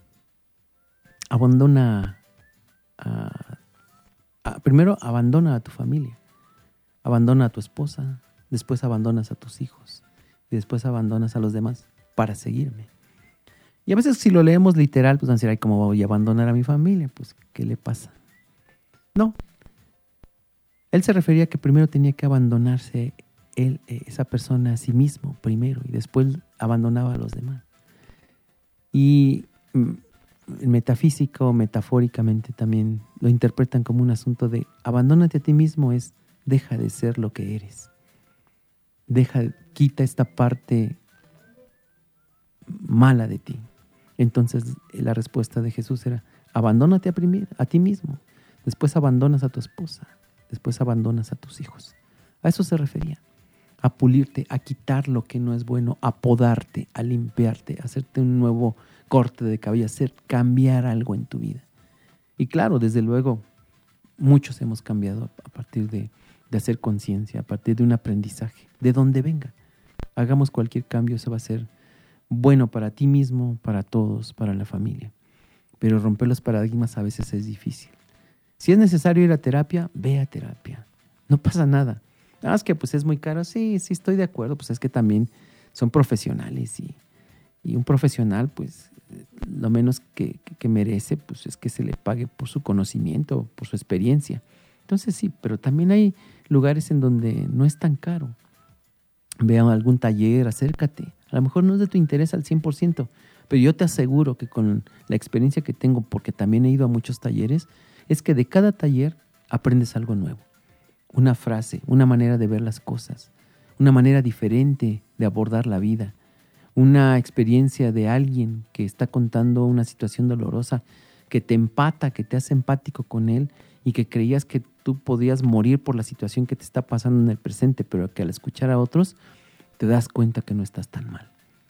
primero abandona a tu familia, abandona a tu esposa, después abandonas a tus hijos y después abandonas a los demás para seguirme. Y a veces si lo leemos literal, pues van a decir, ay, ¿cómo voy a abandonar a mi familia? Pues, ¿qué le pasa? No. Él se refería a que primero tenía que abandonarse esa persona a sí mismo primero y después abandonaba a los demás. Y metafísico, metafóricamente también lo interpretan como un asunto de abandónate a ti mismo, es deja de ser lo que eres. Quita esta parte mala de ti. Entonces la respuesta de Jesús era, abandónate a ti mismo, después abandonas a tu esposa, después abandonas a tus hijos. A eso se refería, a pulirte, a quitar lo que no es bueno, a podarte, a limpiarte, a hacerte un nuevo corte de cabello, cambiar algo en tu vida. Y claro, desde luego, muchos hemos cambiado a partir de hacer conciencia, a partir de un aprendizaje, de donde venga. Hagamos cualquier cambio, eso va a ser bueno para ti mismo, para todos, para la familia. Pero romper los paradigmas a veces es difícil. Si es necesario ir a terapia, ve a terapia. No pasa nada. Es que pues es muy caro. Sí, estoy de acuerdo. Pues es que también son profesionales y un profesional, pues lo menos que merece, pues es que se le pague por su conocimiento, por su experiencia. Entonces sí, pero también hay lugares en donde no es tan caro. Ve a algún taller, acércate. A lo mejor no es de tu interés al 100%, pero yo te aseguro que con la experiencia que tengo, porque también he ido a muchos talleres, es que de cada taller aprendes algo nuevo. Una frase, una manera de ver las cosas, una manera diferente de abordar la vida, una experiencia de alguien que está contando una situación dolorosa, que te empata, que te hace empático con él y que creías que tú podías morir por la situación que te está pasando en el presente, pero que al escuchar a otros te das cuenta que no estás tan mal.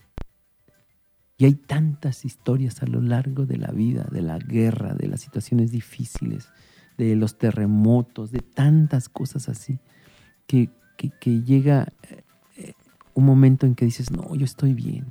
Y hay tantas historias a lo largo de la vida, de la guerra, de las situaciones difíciles, de los terremotos, de tantas cosas así, que llega un momento en que dices, no, yo estoy bien.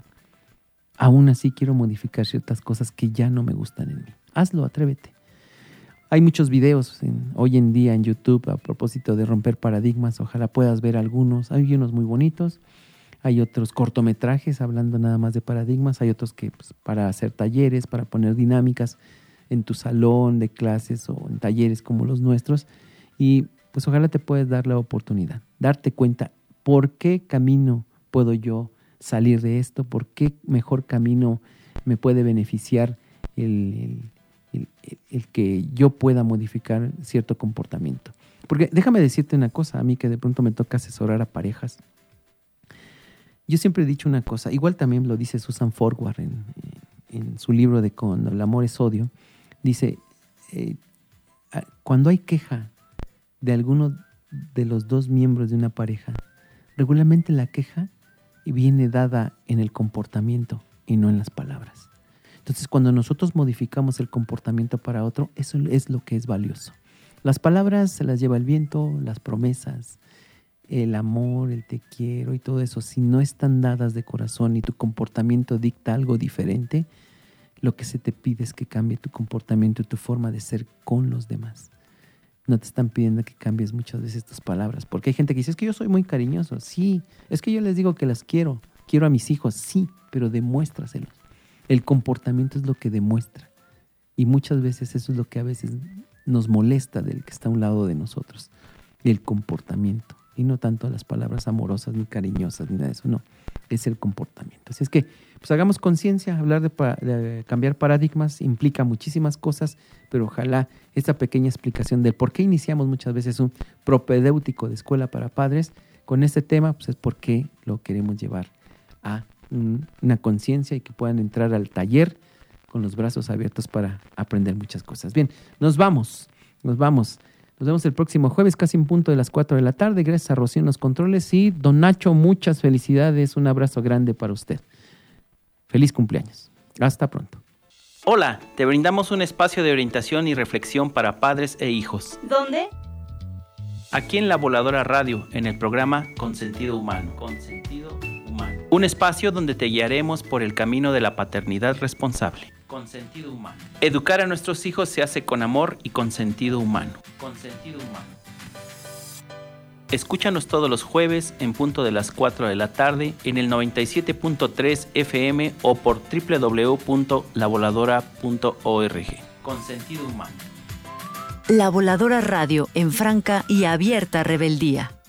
Aún así quiero modificar ciertas cosas que ya no me gustan en mí. Hazlo, atrévete. Hay muchos videos hoy en día en YouTube a propósito de romper paradigmas. Ojalá puedas ver algunos. Hay unos muy bonitos. Hay otros cortometrajes hablando nada más de paradigmas. Hay otros que pues, para hacer talleres, para poner dinámicas en tu salón de clases o en talleres como los nuestros. Y pues ojalá te puedas dar la oportunidad. Darte cuenta por qué camino puedo yo salir de esto, por qué mejor camino me puede beneficiar el que yo pueda modificar cierto comportamiento. Porque déjame decirte una cosa, a mí que de pronto me toca asesorar a parejas. Yo siempre he dicho una cosa, igual también lo dice Susan Forward en su libro de Cuando el amor es odio, dice, cuando hay queja de alguno de los dos miembros de una pareja, regularmente la queja viene dada en el comportamiento y no en las palabras. Entonces, cuando nosotros modificamos el comportamiento para otro, eso es lo que es valioso. Las palabras se las lleva el viento, las promesas, el amor, el te quiero y todo eso. Si no están dadas de corazón y tu comportamiento dicta algo diferente, lo que se te pide es que cambie tu comportamiento y tu forma de ser con los demás. No te están pidiendo que cambies muchas veces tus palabras, porque hay gente que dice, es que yo soy muy cariñoso. Sí, es que yo les digo que las quiero a mis hijos. Sí, pero demuéstraselos. El comportamiento es lo que demuestra. Y muchas veces eso es lo que a veces nos molesta del que está a un lado de nosotros. El comportamiento. y no tanto las palabras amorosas ni cariñosas ni nada de eso, no, es el comportamiento. Así es que pues hagamos conciencia. Hablar de cambiar paradigmas implica muchísimas cosas, pero ojalá esta pequeña explicación del por qué iniciamos muchas veces un propedéutico de escuela para padres con este tema, pues es porque lo queremos llevar a una conciencia y que puedan entrar al taller con los brazos abiertos para aprender muchas cosas. Bien, nos vamos. Nos vemos el próximo jueves, casi en punto de las 4 de la tarde. Gracias a Rocío en los controles. Y don Nacho, muchas felicidades. Un abrazo grande para usted. Feliz cumpleaños. Hasta pronto. Hola, te brindamos un espacio de orientación y reflexión para padres e hijos. ¿Dónde? Aquí en La Voladora Radio, en el programa Consentido Humano. Consentido Humano. Un espacio donde te guiaremos por el camino de la paternidad responsable. Consentido Humano. Educar a nuestros hijos se hace con amor y con sentido humano. Consentido Humano. Escúchanos todos los jueves en punto de las 4 de la tarde en el 97.3 FM o por www.lavoladora.org. Consentido Humano. La Voladora Radio en franca y abierta rebeldía.